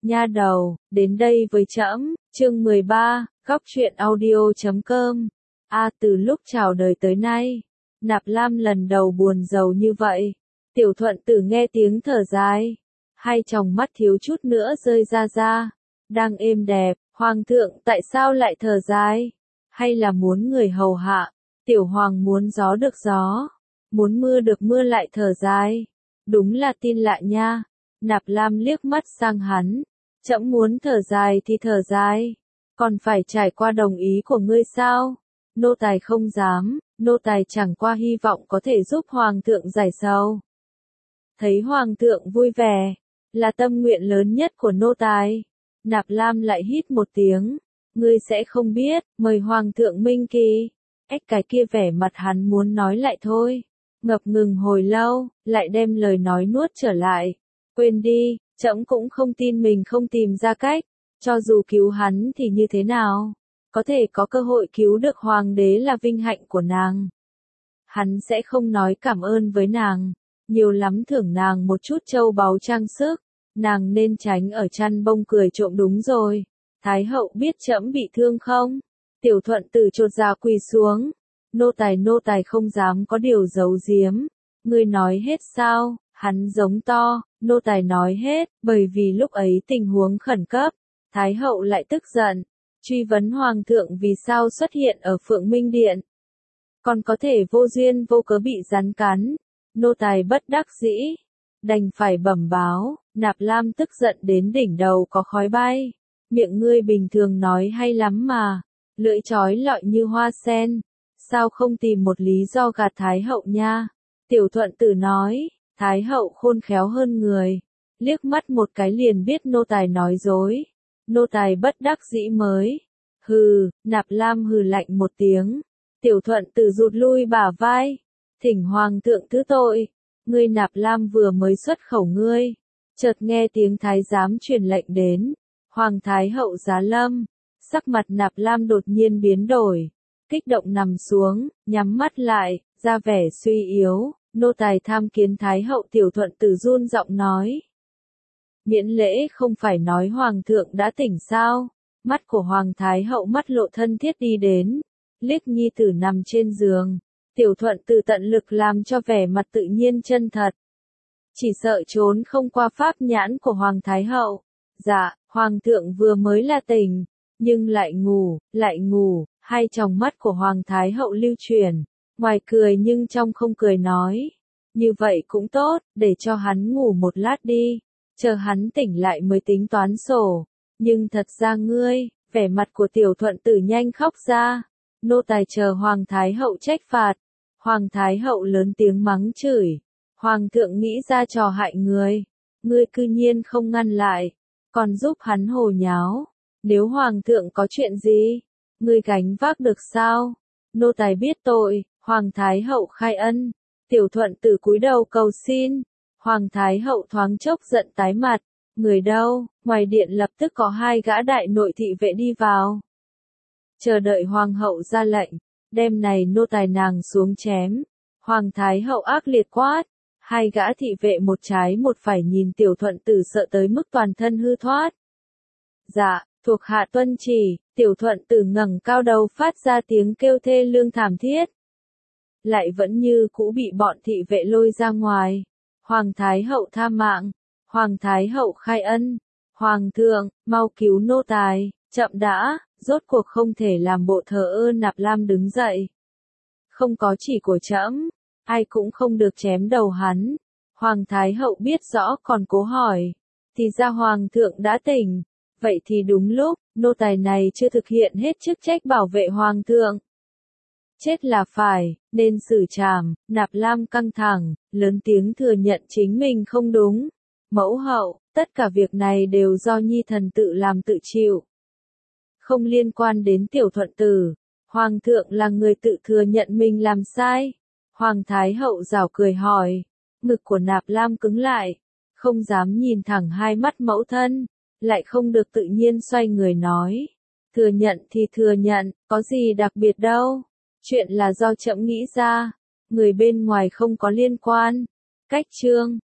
Nha đầu, đến đây với trẫm, chương 13, góc truyện audio.com. Từ lúc chào đời tới nay, Nạp Lam lần đầu buồn rầu như vậy. Tiểu Thuận Tử nghe tiếng thở dài, hai tròng mắt thiếu chút nữa rơi ra. Đang êm đẹp, Hoàng thượng tại sao lại thở dài? Hay là muốn người hầu hạ? Tiểu Hoàng muốn gió được gió, muốn mưa được mưa lại thở dài. Đúng là tin lạ nha. Nạp Lam liếc mắt sang hắn. Trẫm muốn thở dài thì thở dài, còn phải trải qua đồng ý của ngươi sao? Nô tài không dám, nô tài chẳng qua hy vọng có thể giúp Hoàng thượng giải sầu. Thấy Hoàng thượng vui vẻ, là tâm nguyện lớn nhất của nô tài. Nạp Lam lại hít một tiếng, ngươi sẽ không biết, mời Hoàng thượng minh kỳ. Cái kia vẻ mặt hắn muốn nói lại thôi, ngập ngừng hồi lâu, lại đem lời nói nuốt trở lại. Quên đi, trẫm cũng không tin mình không tìm ra cách, cho dù cứu hắn thì như thế nào, có thể có cơ hội cứu được hoàng đế là vinh hạnh của nàng. Hắn sẽ không nói cảm ơn với nàng, nhiều lắm thưởng nàng một chút châu báu trang sức, nàng nên tránh ở chăn bông cười trộm đúng rồi. Thái hậu biết trẫm bị thương không? Tiểu Thuận Tử chột dạ quỳ xuống, nô tài không dám có điều giấu giếm, ngươi nói hết sao? Hắn giống to, nô tài nói hết, bởi vì lúc ấy tình huống khẩn cấp. Thái hậu lại tức giận, truy vấn Hoàng thượng vì sao xuất hiện ở Phượng Minh Điện. Còn có thể vô duyên vô cớ bị rắn cắn. Nô tài bất đắc dĩ, đành phải bẩm báo. Nạp Lam tức giận đến đỉnh đầu có khói bay. Miệng ngươi bình thường nói hay lắm mà, lưỡi chói lọi như hoa sen, sao không tìm một lý do gạt Thái hậu nha? Tiểu Thuận Tử nói. Thái hậu khôn khéo hơn người, liếc mắt một cái liền biết nô tài nói dối. Nô tài bất đắc dĩ mới. Hừ, Nạp Lam hừ lạnh một tiếng. Tiểu Thuận Tử rụt lui bả vai. Thỉnh Hoàng thượng thứ tội. Ngươi Nạp Lam vừa mới xuất khẩu ngươi. Chợt nghe tiếng thái giám truyền lệnh đến. Hoàng thái hậu giá lâm. Sắc mặt Nạp Lam đột nhiên biến đổi. Kích động nằm xuống, nhắm mắt lại, ra vẻ suy yếu. Nô tài tham kiến Thái hậu. Tiểu Thuận Tử run giọng nói. Miễn lễ không phải nói Hoàng thượng đã tỉnh sao? Mắt của Hoàng Thái hậu mắt lộ thân thiết đi đến, liếc nhi tử nằm trên giường. Tiểu Thuận Tử tận lực làm cho vẻ mặt tự nhiên chân thật. Chỉ sợ trốn không qua pháp nhãn của Hoàng Thái hậu. Dạ, Hoàng thượng vừa mới là tỉnh, nhưng lại ngủ, hai tròng mắt của Hoàng Thái hậu lưu chuyển. Ngoài cười nhưng trong không cười nói. Như vậy cũng tốt, để cho hắn ngủ một lát đi. Chờ hắn tỉnh lại mới tính toán sổ. Nhưng thật ra ngươi, vẻ mặt của Tiểu Thuận Tử nhanh khóc ra. Nô tài chờ Hoàng Thái hậu trách phạt. Hoàng Thái hậu lớn tiếng mắng chửi. Hoàng thượng nghĩ ra trò hại người. Ngươi cư nhiên không ngăn lại. Còn giúp hắn hồ nháo. Nếu Hoàng thượng có chuyện gì, ngươi gánh vác được sao? Nô tài biết tội. Hoàng Thái hậu khai ân. Tiểu Thuận Tử cúi đầu cầu xin. Hoàng Thái hậu thoáng chốc giận tái mặt. Người đâu? Ngoài điện lập tức có hai gã đại nội thị vệ đi vào. Chờ đợi Hoàng hậu ra lệnh. Đêm này nô tài nàng xuống chém. Hoàng Thái hậu ác liệt quát. Hai gã thị vệ một trái một phải nhìn Tiểu Thuận Tử sợ tới mức toàn thân hư thoát. Dạ, thuộc hạ tuân chỉ. Tiểu Thuận Tử ngẩng cao đầu phát ra tiếng kêu thê lương thảm thiết. Lại vẫn như cũ bị bọn thị vệ lôi ra ngoài. Hoàng Thái hậu tha mạng. Hoàng Thái hậu khai ân. Hoàng thượng, mau cứu nô tài. Chậm đã, rốt cuộc không thể làm bộ thờ ơ. Nạp Lam đứng dậy. Không có chỉ của trẫm, ai cũng không được chém đầu hắn. Hoàng Thái hậu biết rõ còn cố hỏi. Thì ra Hoàng thượng đã tỉnh. Vậy thì đúng lúc, nô tài này chưa thực hiện hết chức trách bảo vệ Hoàng thượng. Chết là phải, nên xử trảm. Nạp Lam căng thẳng, lớn tiếng thừa nhận chính mình không đúng. Mẫu hậu, tất cả việc này đều do nhi thần tự làm tự chịu. Không liên quan đến Tiểu Thuận Tử. Hoàng thượng là người tự thừa nhận mình làm sai. Hoàng Thái hậu giảo cười hỏi. Ngực của Nạp Lam cứng lại, không dám nhìn thẳng hai mắt mẫu thân, lại không được tự nhiên xoay người nói. Thừa nhận thì thừa nhận, có gì đặc biệt đâu. Chuyện là do trẫm nghĩ ra, người bên ngoài không có liên quan. Cách chương